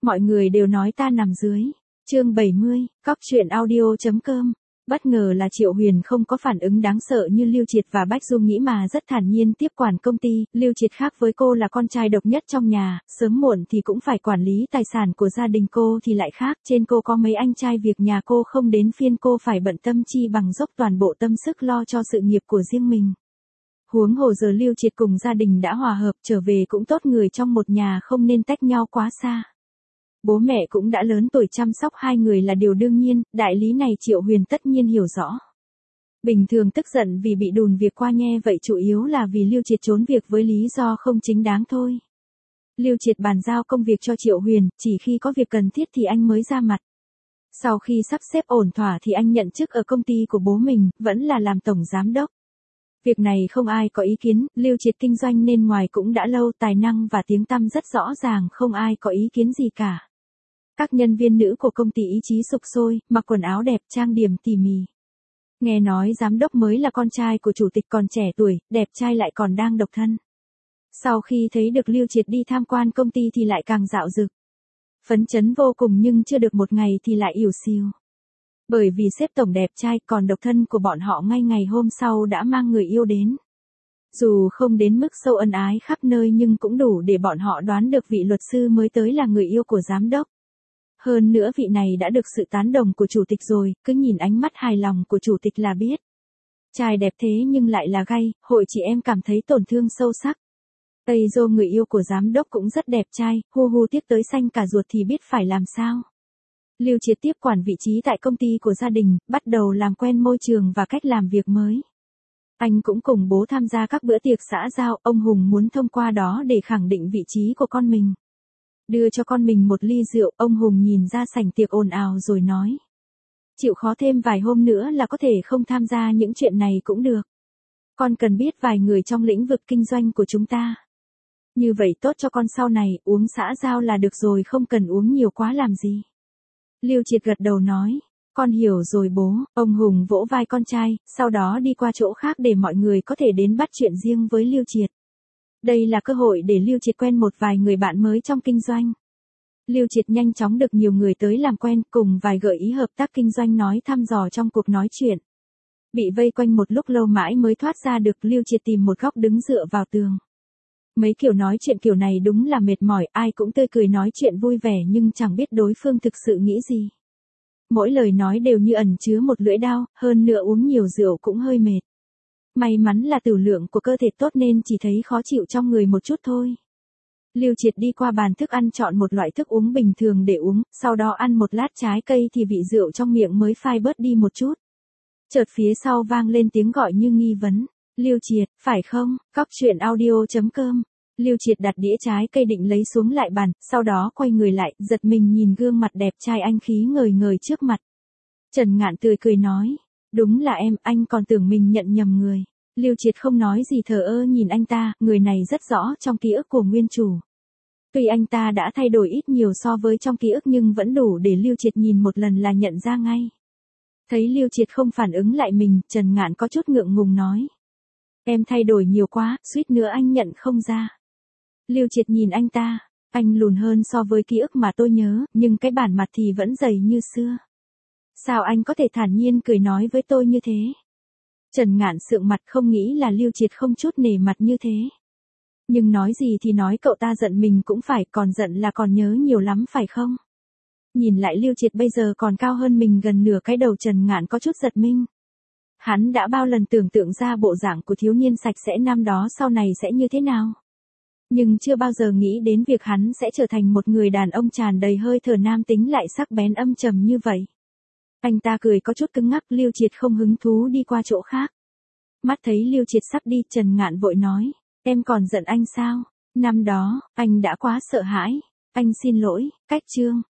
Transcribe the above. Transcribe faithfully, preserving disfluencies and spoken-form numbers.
Mọi người đều nói ta nằm dưới. Chương bảy mươi, cóc truyện audio chấm com. Bất ngờ là Triệu Huyền không có phản ứng đáng sợ như Lưu Triệt và Bách Dung nghĩ mà rất thản nhiên tiếp quản công ty. Lưu Triệt khác với cô là con trai độc nhất trong nhà, sớm muộn thì cũng phải quản lý tài sản của gia đình, cô thì lại khác, trên cô có mấy anh trai, việc nhà cô không đến phiên cô phải bận tâm, chi bằng dốc toàn bộ tâm sức lo cho sự nghiệp của riêng mình. Huống hồ giờ Lưu Triệt cùng gia đình đã hòa hợp, trở về cũng tốt, người trong một nhà không nên tách nhau quá xa. Bố mẹ cũng đã lớn tuổi, chăm sóc hai người là điều đương nhiên, đại lý này Triệu Huyền tất nhiên hiểu rõ. Bình thường tức giận vì bị đùn việc qua nhe vậy chủ yếu là vì Lưu Triệt trốn việc với lý do không chính đáng thôi. Lưu Triệt bàn giao công việc cho Triệu Huyền, chỉ khi có việc cần thiết thì anh mới ra mặt. Sau khi sắp xếp ổn thỏa thì anh nhận chức ở công ty của bố mình, vẫn là làm tổng giám đốc. Việc này không ai có ý kiến, Lưu Triệt kinh doanh nên ngoài cũng đã lâu, tài năng và tiếng tăm rất rõ ràng, không ai có ý kiến gì cả. Các nhân viên nữ của công ty ý chí sục sôi, mặc quần áo đẹp, trang điểm tỉ mỉ. Nghe nói giám đốc mới là con trai của chủ tịch, còn trẻ tuổi, đẹp trai lại còn đang độc thân. Sau khi thấy được Lưu Triệt đi tham quan công ty thì lại càng dạo dực. Phấn chấn vô cùng, nhưng chưa được một ngày thì lại ỉu xìu. Bởi vì sếp tổng đẹp trai, còn độc thân của bọn họ ngay ngày hôm sau đã mang người yêu đến. Dù không đến mức sâu ân ái khắp nơi nhưng cũng đủ để bọn họ đoán được vị luật sư mới tới là người yêu của giám đốc. Hơn nữa vị này đã được sự tán đồng của chủ tịch rồi, cứ nhìn ánh mắt hài lòng của chủ tịch là biết. Trai đẹp thế nhưng lại là gay, hội chị em cảm thấy tổn thương sâu sắc. Tây Dô, người yêu của giám đốc cũng rất đẹp trai, hu hu tiếc tới xanh cả ruột thì biết phải làm sao. Lưu Triệt tiếp quản vị trí tại công ty của gia đình, bắt đầu làm quen môi trường và cách làm việc mới. Anh cũng cùng bố tham gia các bữa tiệc xã giao, ông Hùng muốn thông qua đó để khẳng định vị trí của con mình. Đưa cho con mình một ly rượu, ông Hùng nhìn ra sảnh tiệc ồn ào rồi nói. Chịu khó thêm vài hôm nữa là có thể không tham gia những chuyện này cũng được. Con cần biết vài người trong lĩnh vực kinh doanh của chúng ta. Như vậy tốt cho con sau này, uống xã giao là được rồi, không cần uống nhiều quá làm gì. Lưu Triệt gật đầu nói, con hiểu rồi bố. Ông Hùng vỗ vai con trai, sau đó đi qua chỗ khác để mọi người có thể đến bắt chuyện riêng với Lưu Triệt. Đây là cơ hội để Lưu Triệt quen một vài người bạn mới trong kinh doanh. Lưu Triệt nhanh chóng được nhiều người tới làm quen, cùng vài gợi ý hợp tác kinh doanh nói thăm dò trong cuộc nói chuyện. Bị vây quanh một lúc lâu mãi mới thoát ra được, Lưu Triệt tìm một góc đứng dựa vào tường. Mấy kiểu nói chuyện kiểu này đúng là mệt mỏi, ai cũng tươi cười nói chuyện vui vẻ nhưng chẳng biết đối phương thực sự nghĩ gì. Mỗi lời nói đều như ẩn chứa một lưỡi dao, hơn nữa uống nhiều rượu cũng hơi mệt. May mắn là tửu lượng của cơ thể tốt nên chỉ thấy khó chịu trong người một chút thôi. Lưu Triệt đi qua bàn thức ăn chọn một loại thức uống bình thường để uống, sau đó ăn một lát trái cây thì vị rượu trong miệng mới phai bớt đi một chút. Chợt phía sau vang lên tiếng gọi như nghi vấn. Lưu Triệt, phải không? Cóc truyện audio chấm com. Lưu Triệt đặt đĩa trái cây định lấy xuống lại bàn, sau đó quay người lại, giật mình nhìn gương mặt đẹp trai anh khí ngời ngời trước mặt. Trần Ngạn tươi cười nói, đúng là em, anh còn tưởng mình nhận nhầm người. Lưu Triệt không nói gì, thờ ơ nhìn anh ta, người này rất rõ trong ký ức của nguyên chủ. Tuy anh ta đã thay đổi ít nhiều so với trong ký ức nhưng vẫn đủ để Lưu Triệt nhìn một lần là nhận ra ngay. Thấy Lưu Triệt không phản ứng lại mình, Trần Ngạn có chút ngượng ngùng nói. Em thay đổi nhiều quá, suýt nữa anh nhận không ra. Lưu Triệt nhìn anh ta, anh lùn hơn so với ký ức mà tôi nhớ, nhưng cái bản mặt thì vẫn dày như xưa. Sao anh có thể thản nhiên cười nói với tôi như thế? Trần Ngạn sượng mặt, không nghĩ là Lưu Triệt không chút nể mặt như thế. Nhưng nói gì thì nói, cậu ta giận mình cũng phải, còn giận là còn nhớ nhiều lắm phải không? Nhìn lại Lưu Triệt bây giờ còn cao hơn mình gần nửa cái đầu, Trần Ngạn có chút giật mình. Hắn đã bao lần tưởng tượng ra bộ dạng của thiếu niên sạch sẽ năm đó sau này sẽ như thế nào. Nhưng chưa bao giờ nghĩ đến việc hắn sẽ trở thành một người đàn ông tràn đầy hơi thở nam tính lại sắc bén âm trầm như vậy. Anh ta cười có chút cứng ngắc, Lưu Triệt không hứng thú đi qua chỗ khác. Mắt thấy Lưu Triệt sắp đi, Trần Ngạn vội nói, em còn giận anh sao? Năm đó, anh đã quá sợ hãi. Anh xin lỗi. Cách chương.